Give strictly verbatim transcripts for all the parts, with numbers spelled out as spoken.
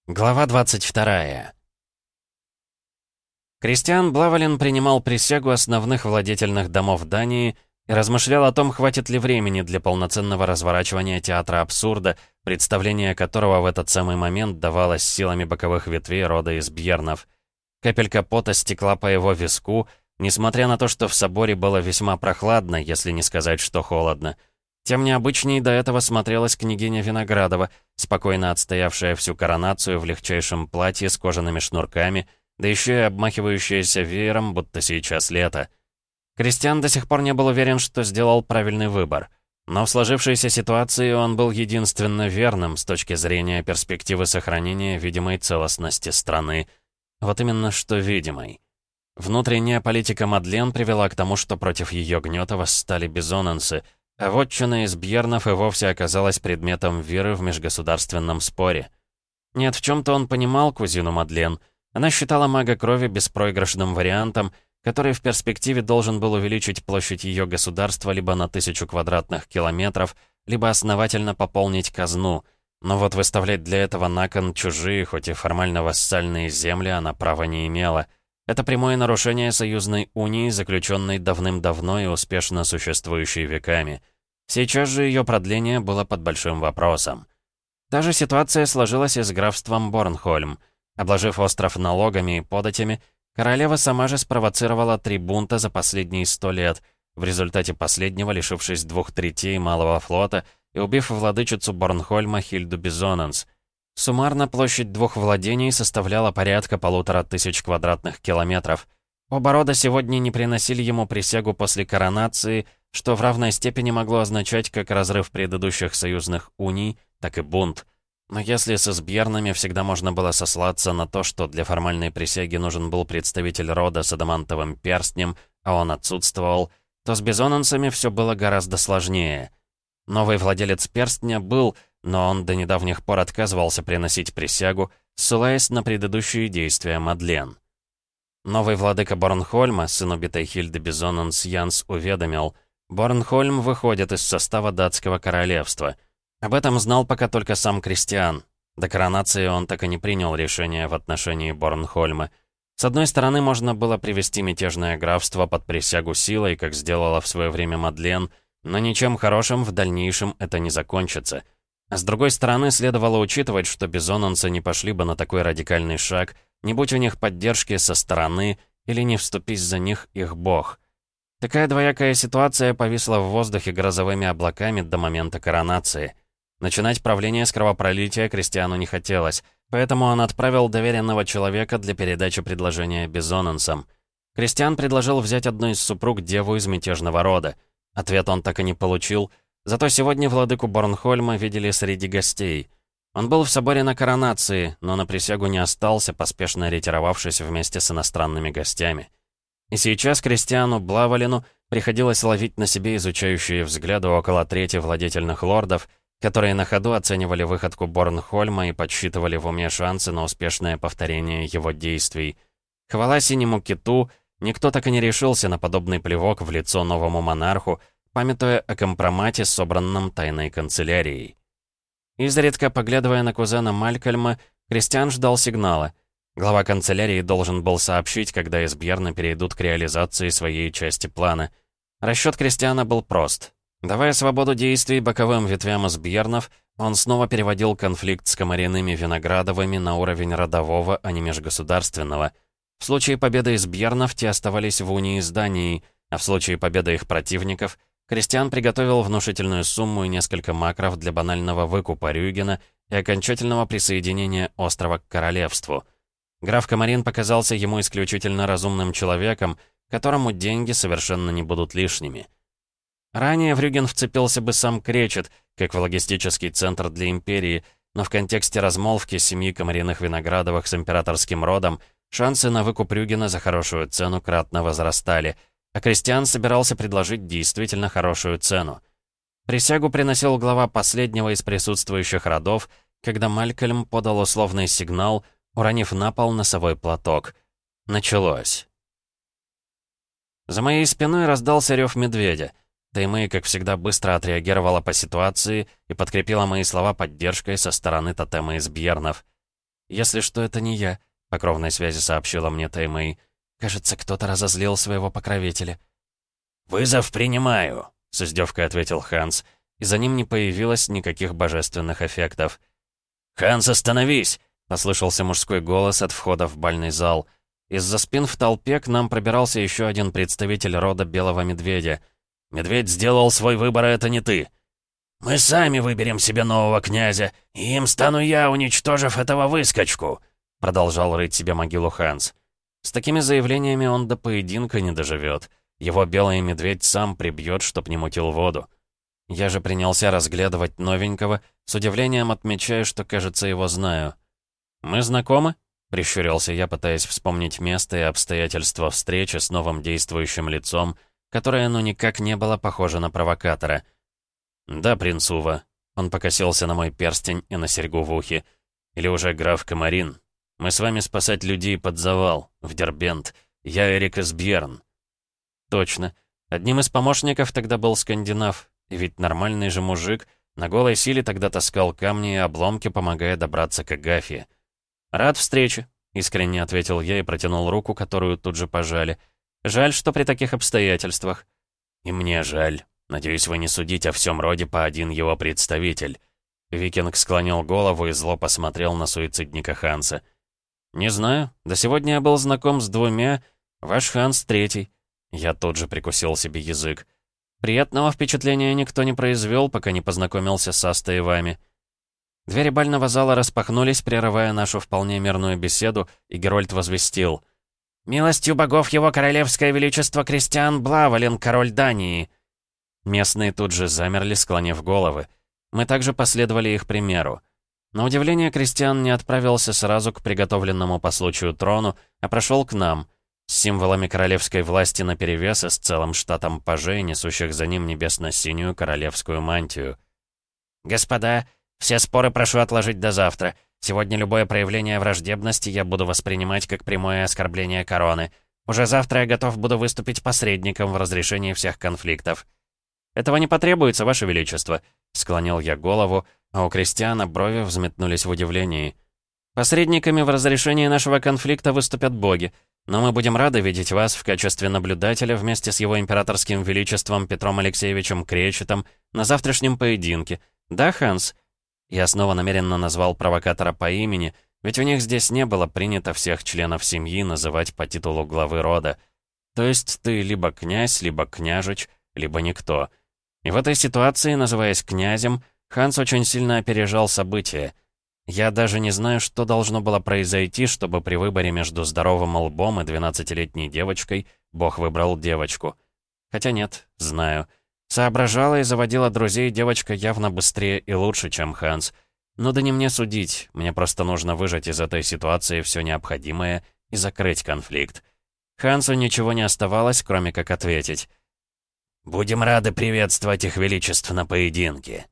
Глава двадцать вторая. Кристиан Блавален принимал присягу основных владетельных домов Дании и размышлял о том, хватит ли времени для полноценного разворачивания театра абсурда, представление которого в этот самый момент давалось силами боковых ветвей рода из Бьернов. Капелька пота стекла по его виску, несмотря на то, что в соборе было весьма прохладно, если не сказать, что холодно. Тем необычней до этого смотрелась княгиня Виноградова, спокойно отстоявшая всю коронацию в легчайшем платье с кожаными шнурками, да еще и обмахивающаяся веером, будто сейчас лето. Кристиан до сих пор не был уверен, что сделал правильный выбор. Но в сложившейся ситуации он был единственно верным с точки зрения перспективы сохранения видимой целостности страны. Вот именно что видимой. Внутренняя политика Мадлен привела к тому, что против ее гнета восстали бизоненсы, а вотчина из Бьернов и вовсе оказалась предметом веры в межгосударственном споре. Нет, в чем-то он понимал кузину Мадлен. Она считала мага крови беспроигрышным вариантом, который в перспективе должен был увеличить площадь ее государства либо на тысячу квадратных километров, либо основательно пополнить казну. Но вот выставлять для этого на кон чужие, хоть и формально вассальные земли, она права не имела. Это прямое нарушение союзной унии, заключенной давным-давно и успешно существующей веками. Сейчас же ее продление было под большим вопросом. Та же ситуация сложилась и с графством Борнхольм. Обложив остров налогами и податями, королева сама же спровоцировала три бунта за последние сто лет, в результате последнего лишившись двух третей малого флота и убив владычицу Борнхольма Хильду Бизоненс. Суммарно площадь двух владений составляла порядка полутора тысяч квадратных километров. Оба рода сегодня не приносили ему присягу после коронации, что в равной степени могло означать как разрыв предыдущих союзных уний, так и бунт. Но если с Избьернами всегда можно было сослаться на то, что для формальной присяги нужен был представитель рода с адамантовым перстнем, а он отсутствовал, то с бизоненсами все было гораздо сложнее. Новый владелец перстня был, но он до недавних пор отказывался приносить присягу, ссылаясь на предыдущие действия Мадлен. Новый владыка Борнхольма, сын убитой Хильды Бизоненс, Янс уведомил, Борнхольм выходит из состава датского королевства. Об этом знал пока только сам Кристиан. До коронации он так и не принял решения в отношении Борнхольма. С одной стороны, можно было привести мятежное графство под присягу силой, как сделала в свое время Мадлен, но ничем хорошим в дальнейшем это не закончится. А с другой стороны, следовало учитывать, что бизоненцы не пошли бы на такой радикальный шаг, не будь у них поддержки со стороны или не вступись за них их бог. Такая двоякая ситуация повисла в воздухе грозовыми облаками до момента коронации. Начинать правление с кровопролития Кристиану не хотелось, поэтому он отправил доверенного человека для передачи предложения бизоненсам. Кристиан предложил взять одну из супруг деву из мятежного рода. Ответ он так и не получил, зато сегодня владыку Борнхольма видели среди гостей. Он был в соборе на коронации, но на присягу не остался, поспешно ретировавшись вместе с иностранными гостями. И сейчас Кристиану Блавалену приходилось ловить на себе изучающие взгляды около трети владетельных лордов, которые на ходу оценивали выходку Борнхольма и подсчитывали в уме шансы на успешное повторение его действий. Хвала синему киту, никто так и не решился на подобный плевок в лицо новому монарху, памятуя о компромате, собранном тайной канцелярией. Изредка поглядывая на кузена Малькольма, Кристиан ждал сигнала. Глава канцелярии должен был сообщить, когда Избьерны перейдут к реализации своей части плана. Расчет Кристиана был прост. Давая свободу действий боковым ветвям Избьернов, он снова переводил конфликт с комариными Виноградовыми на уровень родового, а не межгосударственного. В случае победы Избьернов те оставались в унии с Данией, а в случае победы их противников Кристиан приготовил внушительную сумму и несколько макров для банального выкупа Рюгена и окончательного присоединения острова к королевству. Граф Комарин показался ему исключительно разумным человеком, которому деньги совершенно не будут лишними. Ранее в Рюген вцепился бы сам Кречет, как в логистический центр для империи, но в контексте размолвки семьи Комариных Виноградовых с императорским родом шансы на выкуп Рюгена за хорошую цену кратно возрастали, а Кристиан собирался предложить действительно хорошую цену. Присягу приносил глава последнего из присутствующих родов, когда Малькольм подал условный сигнал, уронив на пол носовой платок. Началось. За моей спиной раздался рев медведя. Таймэй, как всегда, быстро отреагировала по ситуации и подкрепила мои слова поддержкой со стороны тотема из Бьернов. «Если что, это не я», — по кровной связи сообщила мне Таймэй. «Кажется, кто-то разозлил своего покровителя». «Вызов принимаю», — с издевкой ответил Ханс, и за ним не появилось никаких божественных эффектов. «Ханс, остановись!» — послышался мужской голос от входа в бальный зал. Из-за спин в толпе к нам пробирался еще один представитель рода Белого Медведя. «Медведь сделал свой выбор, а это не ты. Мы сами выберем себе нового князя, и им стану я, уничтожив этого выскочку», — продолжал рыть себе могилу Ханс. С такими заявлениями он до поединка не доживет. Его Белый Медведь сам прибьет, чтоб не мутил воду. Я же принялся разглядывать новенького, с удивлением отмечая, что, кажется, его знаю. «Мы знакомы?» — прищурился я, пытаясь вспомнить место и обстоятельства встречи с новым действующим лицом, которое ну никак не было похоже на провокатора. «Да, принц Ува». Он покосился на мой перстень и на серьгу в ухе. «Или уже граф Камарин. Мы с вами спасать людей под завал, в Дербент. Я Эрик из Бьерн». «Точно. Одним из помощников тогда был скандинав. И ведь нормальный же мужик на голой силе тогда таскал камни и обломки, помогая добраться к Агафье. «Рад встрече», — искренне ответил я и протянул руку, которую тут же пожали. «Жаль, что при таких обстоятельствах». «И мне жаль. Надеюсь, вы не судите о всем роде по один его представитель». Викинг склонил голову и зло посмотрел на суицидника Ханса. «Не знаю. До сегодня я был знаком с двумя. Ваш Ханс третий». Я тут же прикусил себе язык. Приятного впечатления никто не произвел, пока не познакомился с Астой и вами. Двери бального зала распахнулись, прерывая нашу вполне мирную беседу, и Герольд возвестил: «Милостью богов его королевское величество Кристиан Блавален, король Дании!» Местные тут же замерли, склонив головы. Мы также последовали их примеру. На удивление, Кристиан не отправился сразу к приготовленному по случаю трону, а прошел к нам, с символами королевской власти наперевес и с целым штатом пажей, несущих за ним небесно-синюю королевскую мантию. «Господа, все споры прошу отложить до завтра. Сегодня любое проявление враждебности я буду воспринимать как прямое оскорбление короны. Уже завтра я готов буду выступить посредником в разрешении всех конфликтов». «Этого не потребуется, Ваше Величество», — склонил я голову, а у Кристиана брови взметнулись в удивлении. «Посредниками в разрешении нашего конфликта выступят боги, но мы будем рады видеть вас в качестве наблюдателя вместе с его императорским величеством Петром Алексеевичем Кречетом на завтрашнем поединке. Да, Ханс?» Я снова намеренно назвал провокатора по имени, ведь у них здесь не было принято всех членов семьи называть по титулу главы рода. То есть ты либо князь, либо княжич, либо никто. И в этой ситуации, называясь князем, Ханс очень сильно опережал события. Я даже не знаю, что должно было произойти, чтобы при выборе между здоровым лбом и двенадцатилетней девочкой Бог выбрал девочку. Хотя нет, знаю. Соображала и заводила друзей девочка явно быстрее и лучше, чем Ханс. Но да не мне судить, мне просто нужно выжать из этой ситуации все необходимое и закрыть конфликт. Хансу ничего не оставалось, кроме как ответить: «Будем рады приветствовать их величество на поединке».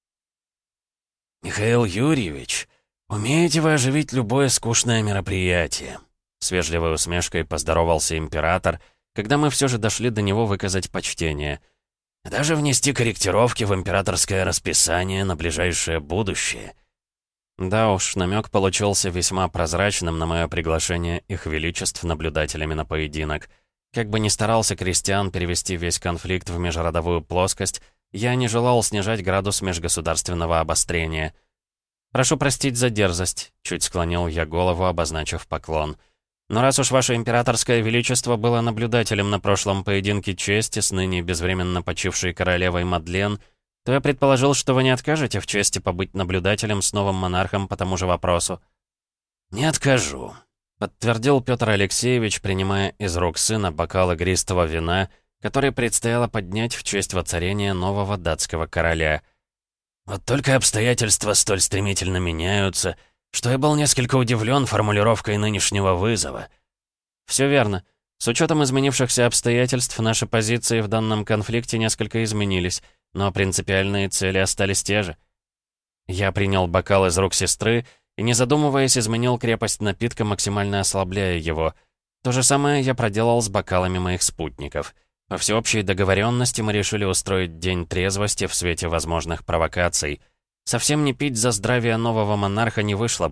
«Михаил Юрьевич, умеете вы оживить любое скучное мероприятие?» С вежливой усмешкой поздоровался император, когда мы все же дошли до него выказать почтение. «Даже внести корректировки в императорское расписание на ближайшее будущее». Да уж, намек получился весьма прозрачным на мое приглашение их величеств наблюдателями на поединок. Как бы ни старался Кристиан перевести весь конфликт в межродовую плоскость, я не желал снижать градус межгосударственного обострения. «Прошу простить за дерзость», — чуть склонил я голову, обозначив поклон. «Но раз уж ваше императорское величество было наблюдателем на прошлом поединке чести с ныне безвременно почившей королевой Мадлен, то я предположил, что вы не откажете в чести побыть наблюдателем с новым монархом по тому же вопросу». «Не откажу», — подтвердил Петр Алексеевич, принимая из рук сына бокал игристого вина, который предстояло поднять в честь воцарения нового датского короля. «Вот только обстоятельства столь стремительно меняются, что я был несколько удивлен формулировкой нынешнего вызова». «Все верно. С учетом изменившихся обстоятельств, наши позиции в данном конфликте несколько изменились, но принципиальные цели остались те же». Я принял бокал из рук сестры и, не задумываясь, изменил крепость напитка, максимально ослабляя его. То же самое я проделал с бокалами моих спутников. По всеобщей договоренности мы решили устроить день трезвости в свете возможных провокаций. Совсем не пить за здравие нового монарха не вышло бы.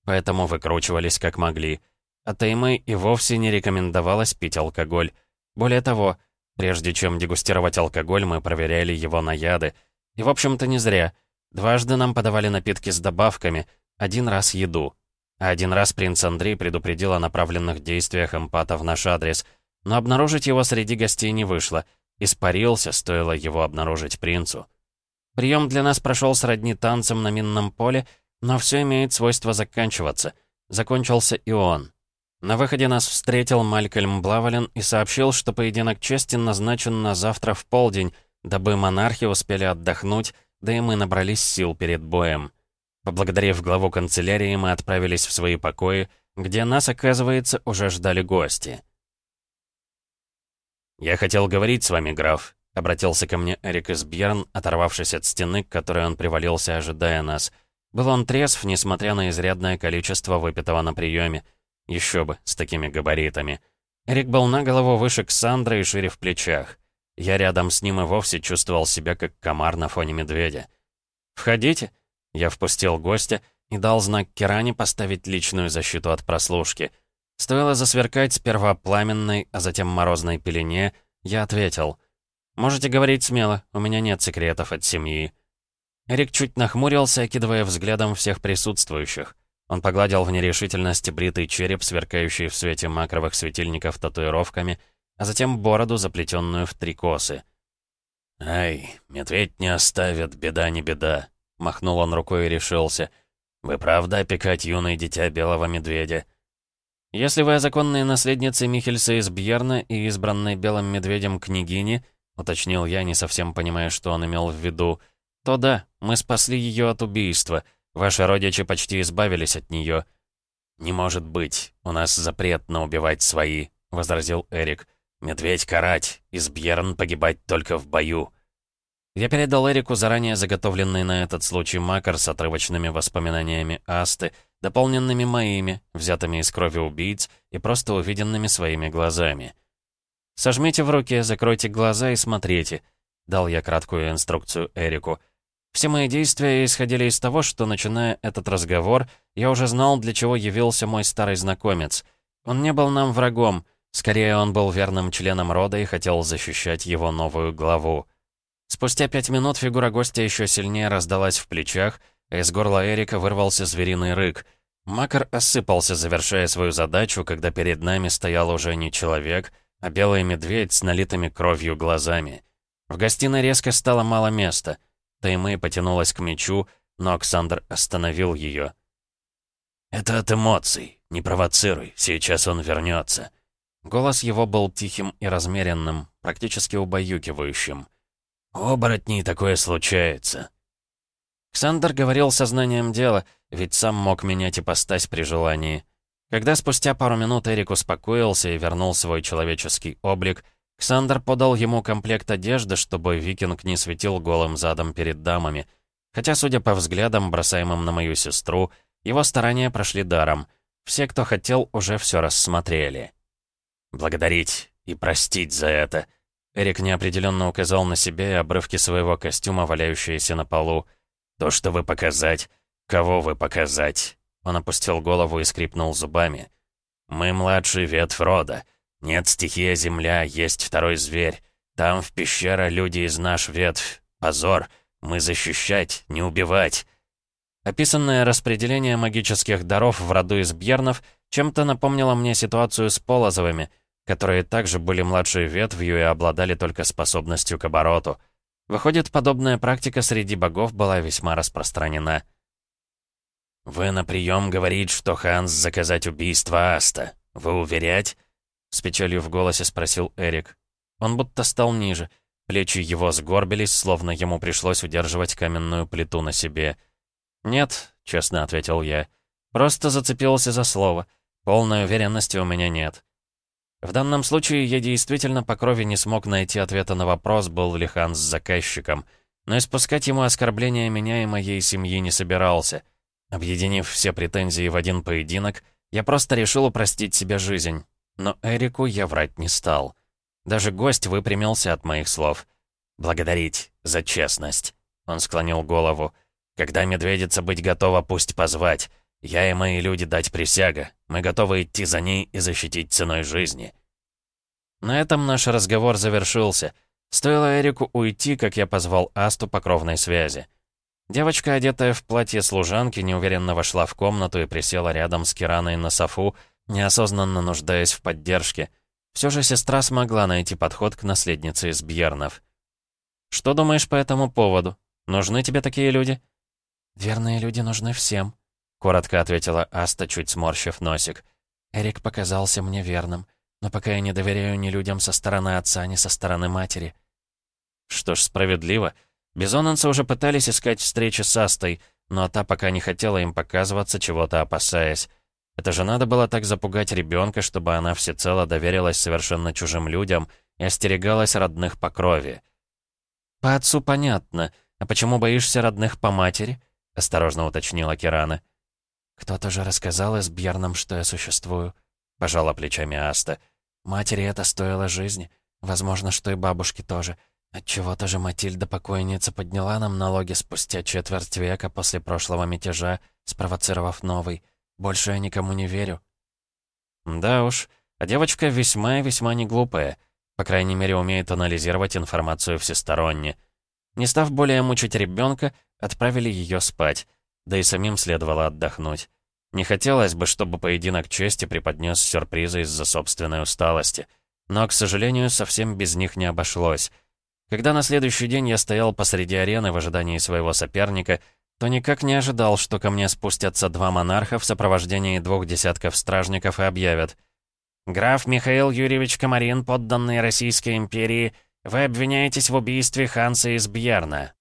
поэтому выкручивались как могли. А Таймэй и вовсе не рекомендовалось пить алкоголь. Более того, прежде чем дегустировать алкоголь, мы проверяли его на яды. И, в общем-то, не зря. Дважды нам подавали напитки с добавками, один раз еду. А один раз принц Андрей предупредил о направленных действиях эмпата в наш адрес. Но обнаружить его среди гостей не вышло. Испарился, стоило его обнаружить принцу. Прием для нас прошел сродни танцам на минном поле, но все имеет свойство заканчиваться. Закончился и он. На выходе нас встретил Малькольм Блавален и сообщил, что поединок чести назначен на завтра в полдень, дабы монархи успели отдохнуть, да и мы набрались сил перед боем. Поблагодарив главу канцелярии, мы отправились в свои покои, где нас, оказывается, уже ждали гости. «Я хотел говорить с вами, граф», — обратился ко мне Эрик из Бьерн, оторвавшись от стены, к которой он привалился, ожидая нас. Был он трезв, несмотря на изрядное количество выпитого на приеме. Еще бы, с такими габаритами. Эрик был на голову выше Ксандра и шире в плечах. Я рядом с ним и вовсе чувствовал себя как комар на фоне медведя. «Входите». Я впустил гостя и дал знак Киране поставить личную защиту от прослушки. Стоило засверкать сперва пламенной, а затем морозной пелене, я ответил: «Можете говорить смело, у меня нет секретов от семьи». Эрик чуть нахмурился, окидывая взглядом всех присутствующих. Он погладил в нерешительности бритый череп, сверкающий в свете макровых светильников татуировками, а затем бороду, заплетенную в три косы. «Ай, медведь не оставит, беда не беда», — махнул он рукой и решился. «Вы правда опекать юное дитя белого медведя?» «Если вы законные наследницы Михельса из Бьерна и избранной белым медведем княгини», — уточнил я, не совсем понимая, что он имел в виду, — «то да, мы спасли ее от убийства. Ваши родичи почти избавились от нее». «Не может быть, у нас запрет на убивать свои», — возразил Эрик. «Медведь карать, из Бьерн погибать только в бою». Я передал Эрику заранее заготовленный на этот случай макар с отрывочными воспоминаниями Асты, дополненными моими, взятыми из крови убийц и просто увиденными своими глазами. «Сожмите в руки, закройте глаза и смотрите», — дал я краткую инструкцию Эрику. Все мои действия исходили из того, что, начиная этот разговор, я уже знал, для чего явился мой старый знакомец. Он не был нам врагом, скорее он был верным членом рода и хотел защищать его новую главу. Спустя пять минут фигура гостя еще сильнее раздалась в плечах, а из горла Эрика вырвался звериный рык. Макар осыпался, завершая свою задачу, когда перед нами стоял уже не человек, а белый медведь с налитыми кровью глазами. В гостиной резко стало мало места. Таймэй потянулась к мечу, но Оксандр остановил ее. «Это от эмоций. Не провоцируй, сейчас он вернется». Голос его был тихим и размеренным, практически убаюкивающим. «У оборотней такое случается». Ксандр говорил сознанием дела, ведь сам мог менять ипостась при желании. Когда спустя пару минут Эрик успокоился и вернул свой человеческий облик, Ксандр подал ему комплект одежды, чтобы викинг не светил голым задом перед дамами. Хотя, судя по взглядам, бросаемым на мою сестру, его старания прошли даром. Все, кто хотел, уже все рассмотрели. «Благодарить и простить за это». Эрик неопределенно указал на себя и обрывки своего костюма, валяющиеся на полу. «То, что вы показать, кого вы показать?» Он опустил голову и скрипнул зубами. «Мы младший ветвь рода. Нет стихия земля, есть второй зверь. Там в пещера люди из наш ветвь. Позор. Мы защищать, не убивать». Описанное распределение магических даров в роду из Бьернов чем-то напомнило мне ситуацию с Полозовыми, которые также были младшей ветвью и обладали только способностью к обороту. Выходит, подобная практика среди богов была весьма распространена. «Вы на прием говорит, что Ханс заказать убийство Аста. Вы уверять?» С печалью в голосе спросил Эрик. Он будто стал ниже. Плечи его сгорбились, словно ему пришлось удерживать каменную плиту на себе. «Нет», — честно ответил я. «Просто зацепился за слово. Полной уверенности у меня нет». В данном случае я действительно по крови не смог найти ответа на вопрос, был ли Ханс заказчиком, но испускать ему оскорбления меня и моей семьи не собирался. Объединив все претензии в один поединок, я просто решил упростить себе жизнь. Но Эрику я врать не стал. Даже гость выпрямился от моих слов. «Благодарить за честность», — он склонил голову. «Когда медведица быть готова, пусть позвать. Я и мои люди дать присяга. Мы готовы идти за ней и защитить ценой жизни». На этом наш разговор завершился. Стоило Эрику уйти, как я позвал Асту по кровной связи. Девочка, одетая в платье служанки, неуверенно вошла в комнату и присела рядом с Кираной на софу, неосознанно нуждаясь в поддержке. Все же сестра смогла найти подход к наследнице из Бьернов. «Что думаешь по этому поводу? Нужны тебе такие люди?» «Верные люди нужны всем», — коротко ответила Аста, чуть сморщив носик. «Эрик показался мне верным, но пока я не доверяю ни людям со стороны отца, ни со стороны матери». «Что ж, справедливо. Бизонанцы уже пытались искать встречи с Астой, но та пока не хотела им показываться, чего-то опасаясь. Это же надо было так запугать ребенка, чтобы она всецело доверилась совершенно чужим людям и остерегалась родных по крови». «По отцу понятно. А почему боишься родных по матери?» — осторожно уточнила Кирана. «Кто-то же рассказал из Бьернам, что я существую», — пожала плечами Аста. «Матери это стоило жизни. Возможно, что и бабушке тоже. Отчего-то же Матильда-покойница подняла нам налоги спустя четверть века после прошлого мятежа, спровоцировав новый. Больше я никому не верю». «Да уж, а девочка весьма и весьма не глупая. По крайней мере, умеет анализировать информацию всесторонне». Не став более мучить ребенка, отправили ее спать. Да и самим следовало отдохнуть. Не хотелось бы, чтобы поединок чести преподнес сюрпризы из-за собственной усталости. Но, к сожалению, совсем без них не обошлось. Когда на следующий день я стоял посреди арены в ожидании своего соперника, то никак не ожидал, что ко мне спустятся два монарха в сопровождении двух десятков стражников и объявят: «Граф Михаил Юрьевич Комарин, подданный Российской империи, вы обвиняетесь в убийстве Ханса из Бьерна».